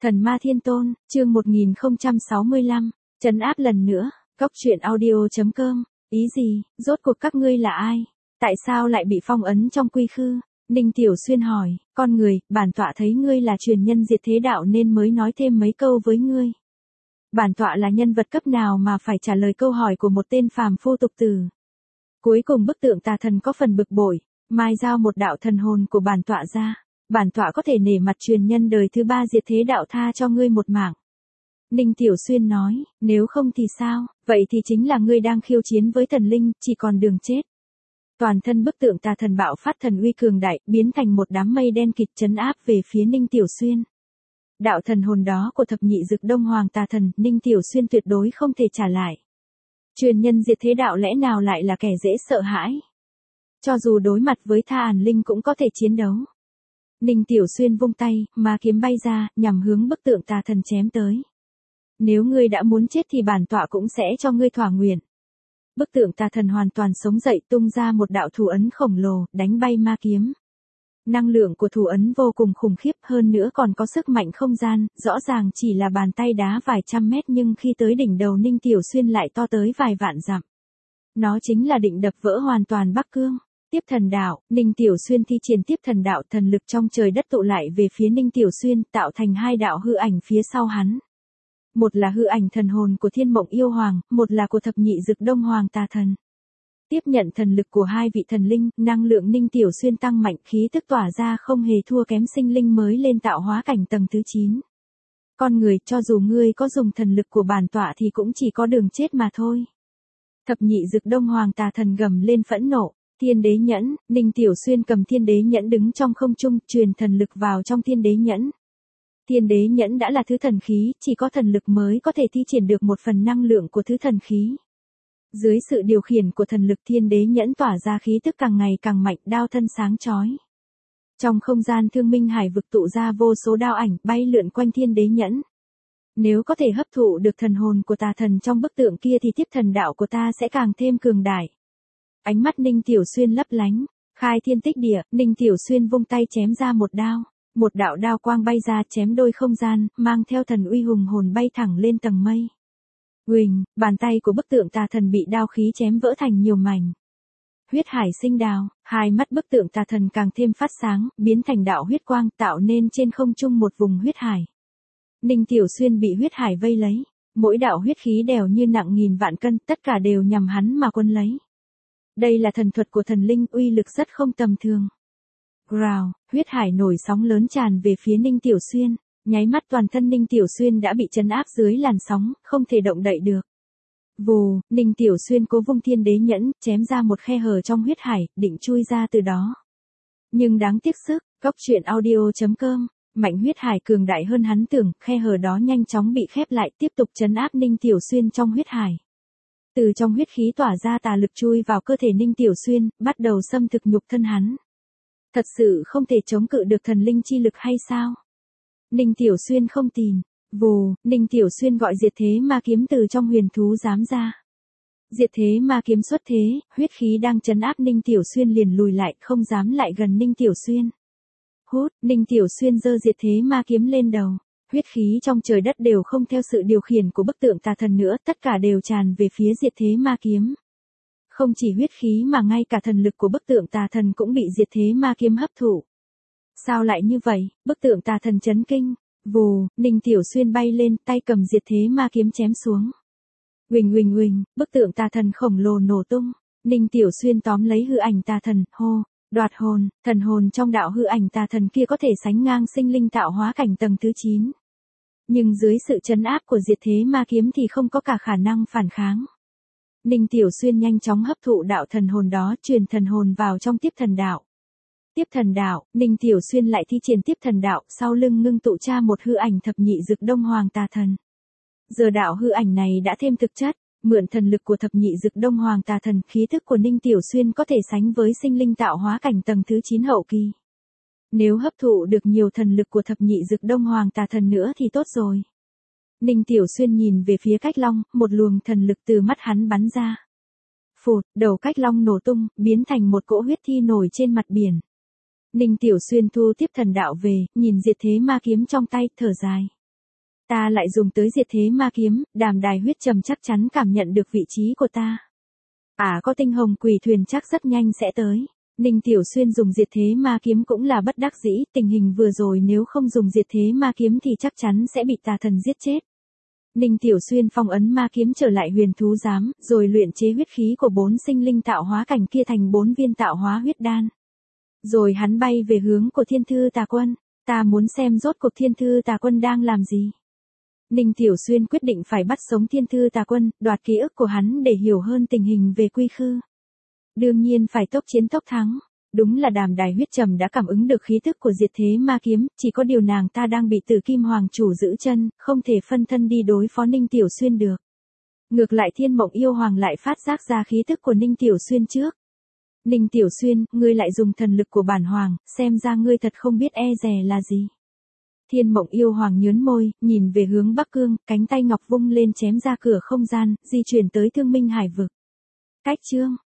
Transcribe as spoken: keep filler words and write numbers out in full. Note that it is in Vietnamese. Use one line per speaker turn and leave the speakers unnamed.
Thần Ma Thiên Tôn, chương một nghìn không trăm sáu mươi lăm, trấn áp lần nữa, Cóc Truyện Audio chấm com, ý gì, rốt cuộc các ngươi là ai? Tại sao lại bị phong ấn trong quy khư? Ninh Tiểu Xuyên hỏi, con người, bản tọa thấy ngươi là truyền nhân diệt thế đạo nên mới nói thêm mấy câu với ngươi. Bản tọa là nhân vật cấp nào mà phải trả lời câu hỏi của một tên phàm phu tục tử. Cuối cùng bức tượng tà thần có phần bực bội, mai giao một đạo thần hồn của bản tọa ra. Bản tọa có thể nể mặt truyền nhân đời thứ ba diệt thế đạo tha cho ngươi một mạng. Ninh Tiểu Xuyên nói, nếu không thì sao, vậy thì chính là ngươi đang khiêu chiến với thần linh, chỉ còn đường chết. Toàn thân bức tượng tà thần bạo phát thần uy cường đại, biến thành một đám mây đen kịt trấn áp về phía Ninh Tiểu Xuyên. Đạo thần hồn đó của thập nhị dực đông hoàng tà thần, Ninh Tiểu Xuyên tuyệt đối không thể trả lại. Truyền nhân diệt thế đạo lẽ nào lại là kẻ dễ sợ hãi? Cho dù đối mặt với Tha Ản Linh cũng có thể chiến đấu. Ninh Tiểu Xuyên vung tay, ma kiếm bay ra, nhằm hướng bức tượng tà thần chém tới. Nếu ngươi đã muốn chết thì bản tọa cũng sẽ cho ngươi thỏa nguyện. Bức tượng tà thần hoàn toàn sống dậy, tung ra một đạo thủ ấn khổng lồ, đánh bay ma kiếm. Năng lượng của thủ ấn vô cùng khủng khiếp, hơn nữa còn có sức mạnh không gian, rõ ràng chỉ là bàn tay đá vài trăm mét nhưng khi tới đỉnh đầu Ninh Tiểu Xuyên lại to tới vài vạn dặm. Nó chính là định đập vỡ hoàn toàn Bắc Cương. Tiếp thần đạo, Ninh Tiểu Xuyên thi triển tiếp thần đạo, thần lực trong trời đất tụ lại về phía Ninh Tiểu Xuyên, tạo thành hai đạo hư ảnh phía sau hắn. Một là hư ảnh thần hồn của Thiên Mộng Yêu Hoàng, một là của thập nhị dực đông hoàng tà thần. Tiếp nhận thần lực của hai vị thần linh, năng lượng Ninh Tiểu Xuyên tăng mạnh, khí tức tỏa ra không hề thua kém sinh linh mới lên tạo hóa cảnh tầng thứ chín. Con người, cho dù ngươi có dùng thần lực của bản tọa thì cũng chỉ có đường chết mà thôi. Thập nhị dực đông hoàng tà thần gầm lên phẫn nộ. Thiên đế nhẫn, Ninh Tiểu Xuyên cầm thiên đế nhẫn đứng trong không trung, truyền thần lực vào trong thiên đế nhẫn. Thiên đế nhẫn đã là thứ thần khí, chỉ có thần lực mới có thể thi triển được một phần năng lượng của thứ thần khí. Dưới sự điều khiển của thần lực, thiên đế nhẫn tỏa ra khí tức càng ngày càng mạnh, đao thân sáng chói. Trong không gian thương minh hải vực tụ ra vô số đao ảnh, bay lượn quanh thiên đế nhẫn. Nếu có thể hấp thụ được thần hồn của tà thần trong bức tượng kia thì tiếp thần đạo của ta sẽ càng thêm cường đại. Ánh mắt Ninh Tiểu Xuyên lấp lánh, khai thiên tích địa, Ninh Tiểu Xuyên vung tay chém ra một đao, một đạo đao quang bay ra chém đôi không gian, mang theo thần uy hùng hồn bay thẳng lên tầng mây. Huỳnh, bàn tay của bức tượng tà thần bị đao khí chém vỡ thành nhiều mảnh. Huyết hải sinh đào, hai mắt bức tượng tà thần càng thêm phát sáng, biến thành đạo huyết quang, tạo nên trên không trung một vùng huyết hải. Ninh Tiểu Xuyên bị huyết hải vây lấy, mỗi đạo huyết khí đều như nặng nghìn vạn cân, tất cả đều nhằm hắn mà quấn lấy. Đây là thần thuật của thần linh, uy lực rất không tầm thường. Growl, huyết hải nổi sóng lớn tràn về phía Ninh Tiểu Xuyên, nháy mắt toàn thân Ninh Tiểu Xuyên đã bị trấn áp dưới làn sóng, không thể động đậy được. Vù, Ninh Tiểu Xuyên cố vung thiên đế nhẫn, chém ra một khe hở trong huyết hải, định chui ra từ đó. Nhưng đáng tiếc sức, Cóc Truyện Audio chấm com, mạnh huyết hải cường đại hơn hắn tưởng, khe hở đó nhanh chóng bị khép lại, tiếp tục trấn áp Ninh Tiểu Xuyên trong huyết hải. Từ trong huyết khí tỏa ra tà lực chui vào cơ thể Ninh Tiểu Xuyên, bắt đầu xâm thực nhục thân hắn. Thật sự không thể chống cự được thần linh chi lực hay sao? Ninh Tiểu Xuyên không tin. Vù, Ninh Tiểu Xuyên gọi diệt thế ma kiếm từ trong huyền thú giám ra. Diệt thế ma kiếm xuất thế, huyết khí đang trấn áp Ninh Tiểu Xuyên liền lùi lại, không dám lại gần Ninh Tiểu Xuyên. Hút, Ninh Tiểu Xuyên giơ diệt thế ma kiếm lên đầu. Huyết khí trong trời đất đều không theo sự điều khiển của bức tượng tà thần nữa, tất cả đều tràn về phía diệt thế ma kiếm. Không chỉ huyết khí mà ngay cả thần lực của bức tượng tà thần cũng bị diệt thế ma kiếm hấp thụ. Sao lại như vậy? Bức tượng tà thần chấn kinh. Vù, Ninh Tiểu Xuyên bay lên, tay cầm diệt thế ma kiếm chém xuống. Huỳnh huỳnh huỳnh, bức tượng tà thần khổng lồ nổ tung. Ninh Tiểu Xuyên tóm lấy hư ảnh tà thần, hô. Đoạt hồn, thần hồn trong đạo hư ảnh tà thần kia có thể sánh ngang sinh linh tạo hóa cảnh tầng thứ chín. Nhưng dưới sự trấn áp của diệt thế ma kiếm thì không có cả khả năng phản kháng. Ninh Tiểu Xuyên nhanh chóng hấp thụ đạo thần hồn đó, truyền thần hồn vào trong tiếp thần đạo. Tiếp thần đạo, Ninh Tiểu Xuyên lại thi triển tiếp thần đạo, sau lưng ngưng tụ ra một hư ảnh thập nhị dực đông hoàng tà thần. Giờ đạo hư ảnh này đã thêm thực chất, mượn thần lực của thập nhị dực đông hoàng tà thần, khí thức của Ninh Tiểu Xuyên có thể sánh với sinh linh tạo hóa cảnh tầng thứ chín hậu kỳ. Nếu hấp thụ được nhiều thần lực của thập nhị dực đông hoàng tà thần nữa thì tốt rồi. Ninh Tiểu Xuyên nhìn về phía Cách Long, một luồng thần lực từ mắt hắn bắn ra. Phụt, đầu Cách Long nổ tung, biến thành một cỗ huyết thi nổi trên mặt biển. Ninh Tiểu Xuyên thu tiếp thần đạo về, nhìn diệt thế ma kiếm trong tay, thở dài. Ta lại dùng tới diệt thế ma kiếm, đàm đài huyết trầm chắc chắn cảm nhận được vị trí của ta. À có tinh hồng quỷ thuyền chắc rất nhanh sẽ tới. Ninh Tiểu Xuyên dùng diệt thế ma kiếm cũng là bất đắc dĩ, tình hình vừa rồi nếu không dùng diệt thế ma kiếm thì chắc chắn sẽ bị tà thần giết chết. Ninh Tiểu Xuyên phong ấn ma kiếm trở lại huyền thú giám, rồi luyện chế huyết khí của bốn sinh linh tạo hóa cảnh kia thành bốn viên tạo hóa huyết đan. Rồi hắn bay về hướng của Thiên Thư Tà Quân, ta muốn xem rốt cuộc Thiên Thư Tà Quân đang làm gì. Ninh Tiểu Xuyên quyết định phải bắt sống Thiên Thư Tà Quân, đoạt ký ức của hắn để hiểu hơn tình hình về quy khư. Đương nhiên phải tốc chiến tốc thắng. Đúng là đàm đài huyết trầm đã cảm ứng được khí tức của diệt thế ma kiếm, chỉ có điều nàng ta đang bị Tử Kim Hoàng chủ giữ chân, không thể phân thân đi đối phó Ninh Tiểu Xuyên được. Ngược lại Thiên Mộng Yêu Hoàng lại phát giác ra khí tức của Ninh Tiểu Xuyên trước. Ninh Tiểu Xuyên, ngươi lại dùng thần lực của bản hoàng, xem ra ngươi thật không biết e dè là gì. Thiên Mộng Yêu Hoàng nhớn môi, nhìn về hướng Bắc Cương, cánh tay ngọc vung lên chém ra cửa không gian, di chuyển tới Thương Minh Hải vực. Cách chương